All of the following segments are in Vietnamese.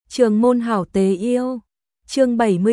Trường môn hảo tế yêu. Chương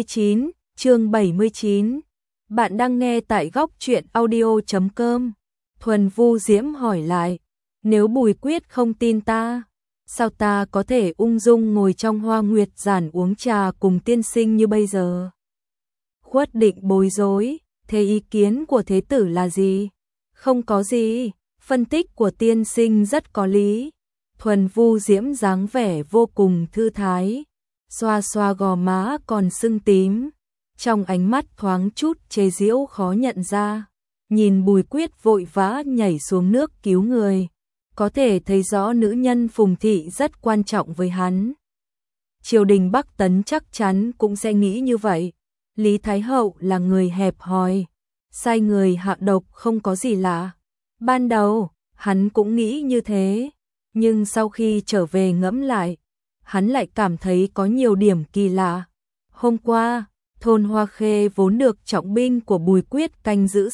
79. Bạn đang nghe tại góc truyện audio.com. Thuần Vu Diễm hỏi lại, nếu Bùi Quyết không tin ta, sao ta có thể ung dung ngồi trong Hoa Nguyệt Giản uống trà cùng tiên sinh như bây giờ? Khuất Định bối rối, thế ý kiến của thế tử là gì? Không có gì, phân tích của tiên sinh rất có lý. Thuần Vu Diễm dáng vẻ vô cùng thư thái, xoa xoa gò má còn sưng tím, trong ánh mắt thoáng chút chế giễu khó nhận ra. Nhìn Bùi Quyết vội vã nhảy xuống nước cứu người, có thể thấy rõ nữ nhân Phùng Thị rất quan trọng với hắn. Triều đình Bắc Tấn chắc chắn cũng sẽ nghĩ như vậy. Lý Thái Hậu là người hẹp hòi, sai người hạ độc không có gì lạ. Ban đầu, hắn cũng nghĩ như thế, nhưng sau khi trở về ngẫm lại, hắn lại cảm thấy có nhiều điểm kỳ lạ. Hôm qua, thôn Hoa Khê vốn được trọng binh của Bùi Quyết canh giữ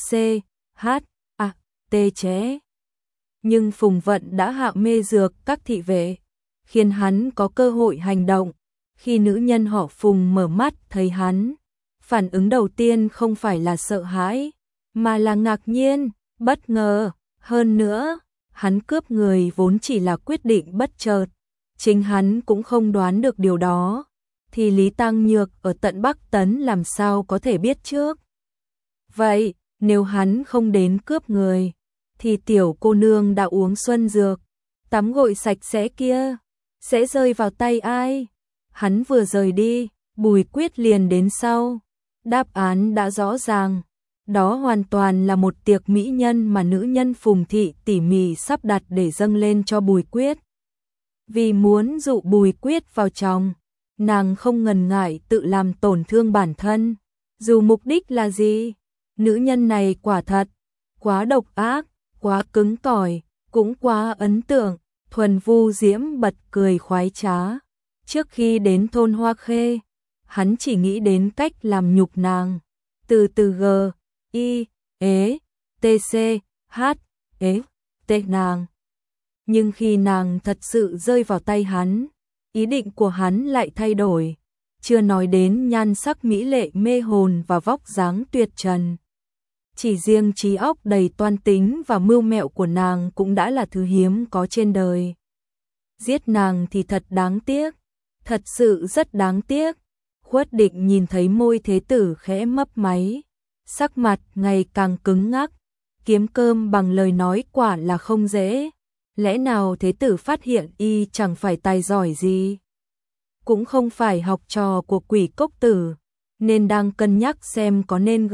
CHT chế. Nhưng Phùng Vận đã hạ mê dược các thị vệ, khiến hắn có cơ hội hành động. Khi nữ nhân họ Phùng mở mắt thấy hắn, phản ứng đầu tiên không phải là sợ hãi, mà là ngạc nhiên, bất ngờ. Hơn nữa, hắn cướp người vốn chỉ là quyết định bất chợt, chính hắn cũng không đoán được điều đó, thì Lý Tăng Nhược ở tận Bắc Tấn làm sao có thể biết trước. Vậy, nếu hắn không đến cướp người, thì tiểu cô nương đã uống xuân dược, tắm gội sạch sẽ kia, sẽ rơi vào tay ai? Hắn vừa rời đi, Bùi Quyết liền đến sau. Đáp án đã rõ ràng. Đó hoàn toàn là một tiệc mỹ nhân mà nữ nhân Phùng Thị tỉ mỉ sắp đặt để dâng lên cho Bùi Quyết. Vì muốn dụ Bùi Quyết vào chồng, nàng không ngần ngại tự làm tổn thương bản thân. Dù mục đích là gì, nữ nhân này quả thật quá độc ác, quá cứng cỏi, cũng quá ấn tượng. Thuần Vu Diễm bật cười khoái trá. Trước khi đến thôn Hoa Khê, hắn chỉ nghĩ đến cách làm nhục nàng. Từ G-I-E-T-C-H-E-T nàng. Nhưng khi nàng thật sự rơi vào tay hắn, ý định của hắn lại thay đổi. Chưa nói đến nhan sắc mỹ lệ mê hồn và vóc dáng tuyệt trần. Chỉ riêng trí óc đầy toan tính và mưu mẹo của nàng cũng đã là thứ hiếm có trên đời. Giết nàng thì thật đáng tiếc, thật sự rất đáng tiếc. Khuất Định nhìn thấy môi thế tử khẽ mấp máy, sắc mặt ngày càng cứng ngắc. Kiếm cơm bằng lời nói quả là không dễ. Lẽ nào thế tử phát hiện y chẳng phải tài giỏi gì, cũng không phải học trò của Quỷ Cốc Tử, nên đang cân nhắc xem có nên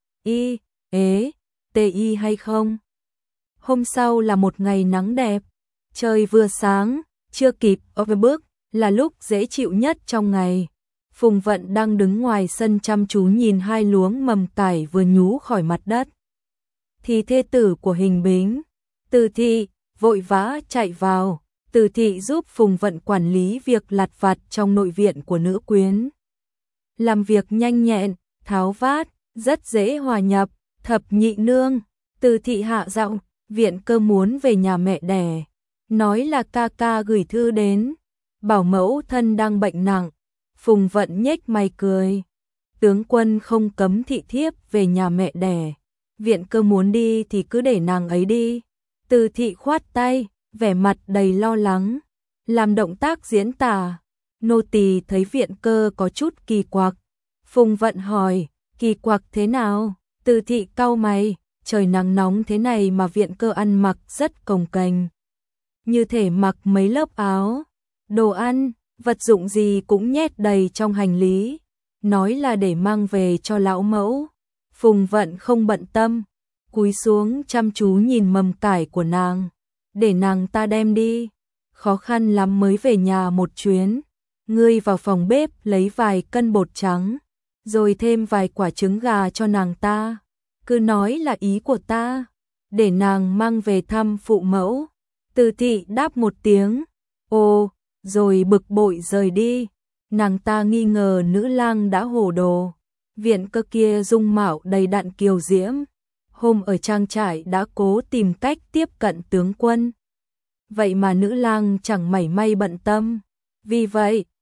G-I-E-T-I hay không. Hôm sau là một ngày nắng đẹp, trời vừa sáng, chưa kịp bước, là lúc dễ chịu nhất trong ngày. Phùng Vận đang đứng ngoài sân chăm chú nhìn hai luống mầm cải vừa nhú khỏi mặt đất. Thì thê tử của Hình Bính, Từ Thị, vội vã chạy vào. Từ Thị giúp Phùng Vận quản lý việc lặt vặt trong nội viện của nữ quyến. Làm việc nhanh nhẹn, tháo vát, rất dễ hòa nhập. Thập nhị nương, Từ Thị hạ giọng, viện cơ muốn về nhà mẹ đẻ. Nói là ca ca gửi thư đến, bảo mẫu thân đang bệnh nặng. Phùng Vận nhếch mày cười. Tướng quân không cấm thị thiếp về nhà mẹ đẻ. Viện cơ muốn đi thì cứ để nàng ấy đi. Từ Thị khoát tay, vẻ mặt đầy lo lắng, làm động tác diễn tả. Nô tỳ thấy viện cơ có chút kỳ quặc. Phùng Vận hỏi, kỳ quặc thế nào? Từ Thị cau mày, trời nắng nóng thế này mà viện cơ ăn mặc rất cồng kềnh, như thể mặc mấy lớp áo. Đồ ăn, vật dụng gì cũng nhét đầy trong hành lý, nói là để mang về cho lão mẫu. Phùng Vận không bận tâm, cúi xuống chăm chú nhìn mầm cải của nàng. Để nàng ta đem đi, khó khăn lắm mới về nhà một chuyến. Ngươi vào phòng bếp lấy vài cân bột trắng, rồi thêm vài quả trứng gà cho nàng ta. Cứ nói là ý của ta, để nàng mang về thăm phụ mẫu. Từ Thị đáp một tiếng, ồ, rồi bực bội rời đi. Nàng ta nghi ngờ nữ lang đã hồ đồ. Viện cơ kia dung mạo đầy đặn kiều diễm, hôm ở trang trại đã cố tìm cách tiếp cận tướng quân. Vậy mà nữ lang chẳng mảy may bận tâm. Vì vậy,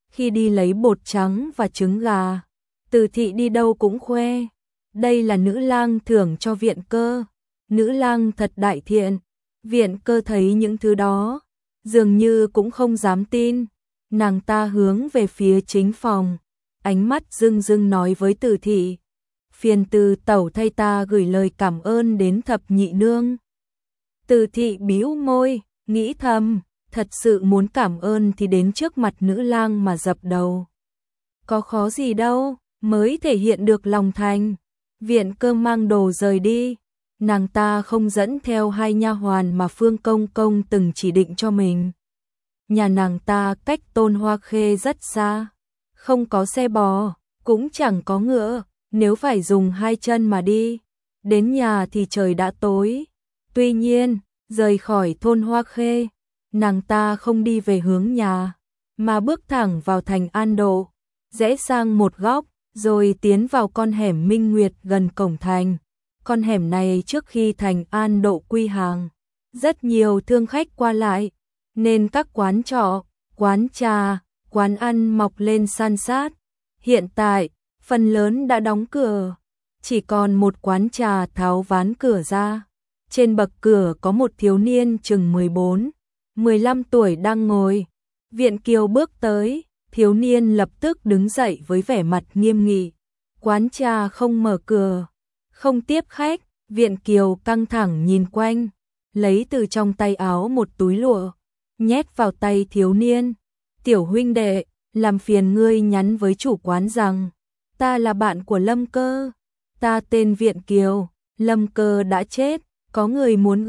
khi đi lấy bột trắng và trứng gà. Từ Thị đi đâu cũng khoe, đây là nữ lang thưởng cho Viện Cơ, nữ lang thật đại thiện. Viện Cơ thấy những thứ đó, dường như cũng không dám tin, nàng ta hướng về phía chính phòng, ánh mắt rưng rưng nói với Từ Thị, phiền Từ tẩu thay ta gửi lời cảm ơn đến thập nhị nương. Từ Thị bĩu môi, nghĩ thầm, thật sự muốn cảm ơn thì đến trước mặt nữ lang mà dập đầu. Có khó gì đâu, mới thể hiện được lòng thành. Viện Cơ mang đồ rời đi, nàng ta không dẫn theo hai nha hoàn mà Phương Công Công từng chỉ định cho mình. Nhà nàng ta cách Tôn Hoa Khê rất xa, không có xe bò, cũng chẳng có ngựa, nếu phải dùng hai chân mà đi, đến nhà thì trời đã tối. Tuy nhiên, rời khỏi thôn Hoa Khê, nàng ta không đi về hướng nhà, mà bước thẳng vào thành An Độ, rẽ sang một góc, rồi tiến vào con hẻm Minh Nguyệt gần cổng thành. Con hẻm này trước khi thành An Độ quy hàng, rất nhiều thương khách qua lại, nên các quán trọ, quán trà, quán ăn mọc lên san sát. Hiện tại, phần lớn đã đóng cửa, chỉ còn một quán trà tháo ván cửa ra. Trên bậc cửa có một thiếu niên chừng 14, 15 tuổi đang ngồi. Viện Kiều bước tới, thiếu niên lập tức đứng dậy với vẻ mặt nghiêm nghị. Quán trà không mở cửa, không tiếp khách. Viện Kiều căng thẳng nhìn quanh, lấy từ trong tay áo một túi lụa, nhét vào tay thiếu niên. Tiểu huynh đệ, làm phiền ngươi nhắn với chủ quán rằng, ta là bạn của Lâm Cơ, ta tên Viện Kiều, Lâm Cơ đã chết, có người muốn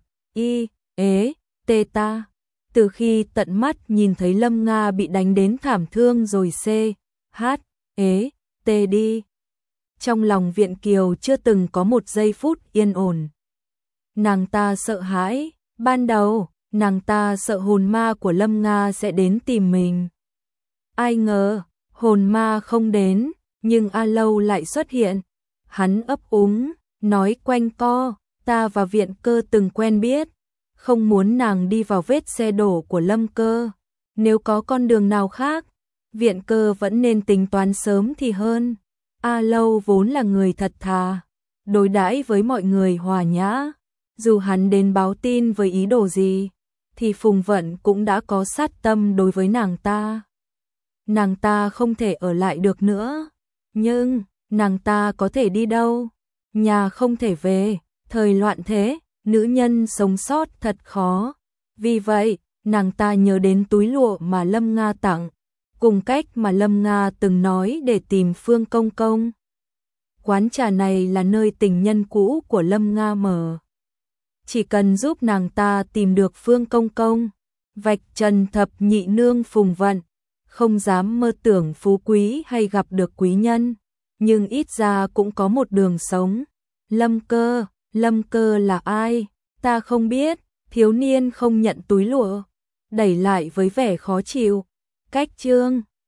tê ta. Từ khi tận mắt nhìn thấy Lâm Nga bị đánh đến thảm thương rồi tê đi, trong lòng Viện Kiều chưa từng có một giây phút yên ổn. Nàng ta sợ hãi, ban đầu, nàng ta sợ hồn ma của Lâm Nga sẽ đến tìm mình. Ai ngờ, hồn ma không đến, nhưng A Lâu lại xuất hiện. Hắn ấp úng, nói quanh co, ta và Viện Cơ từng quen biết, không muốn nàng đi vào vết xe đổ của Lâm Cơ. Nếu có con đường nào khác, Viện Cơ vẫn nên tính toán sớm thì hơn. A Lâu vốn là người thật thà, đối đãi với mọi người hòa nhã. Dù hắn đến báo tin với ý đồ gì, thì Phùng Vận cũng đã có sát tâm đối với nàng ta. Nàng ta không thể ở lại được nữa. Nhưng, nàng ta có thể đi đâu? Nhà không thể về, thời loạn thế, nữ nhân sống sót thật khó. Vì vậy, nàng ta nhớ đến túi lụa mà Lâm Nga tặng, cùng cách mà Lâm Nga từng nói để tìm Phương Công Công. Quán trà này là nơi tình nhân cũ của Lâm Nga mở. Chỉ cần giúp nàng ta tìm được Phương Công Công, vạch trần thập nhị nương Phùng Vận, không dám mơ tưởng phú quý hay gặp được quý nhân, nhưng ít ra cũng có một đường sống. Lâm Cơ là ai? Ta không biết. Thiếu niên không nhận túi lụa, đẩy lại với vẻ khó chịu. Cách chương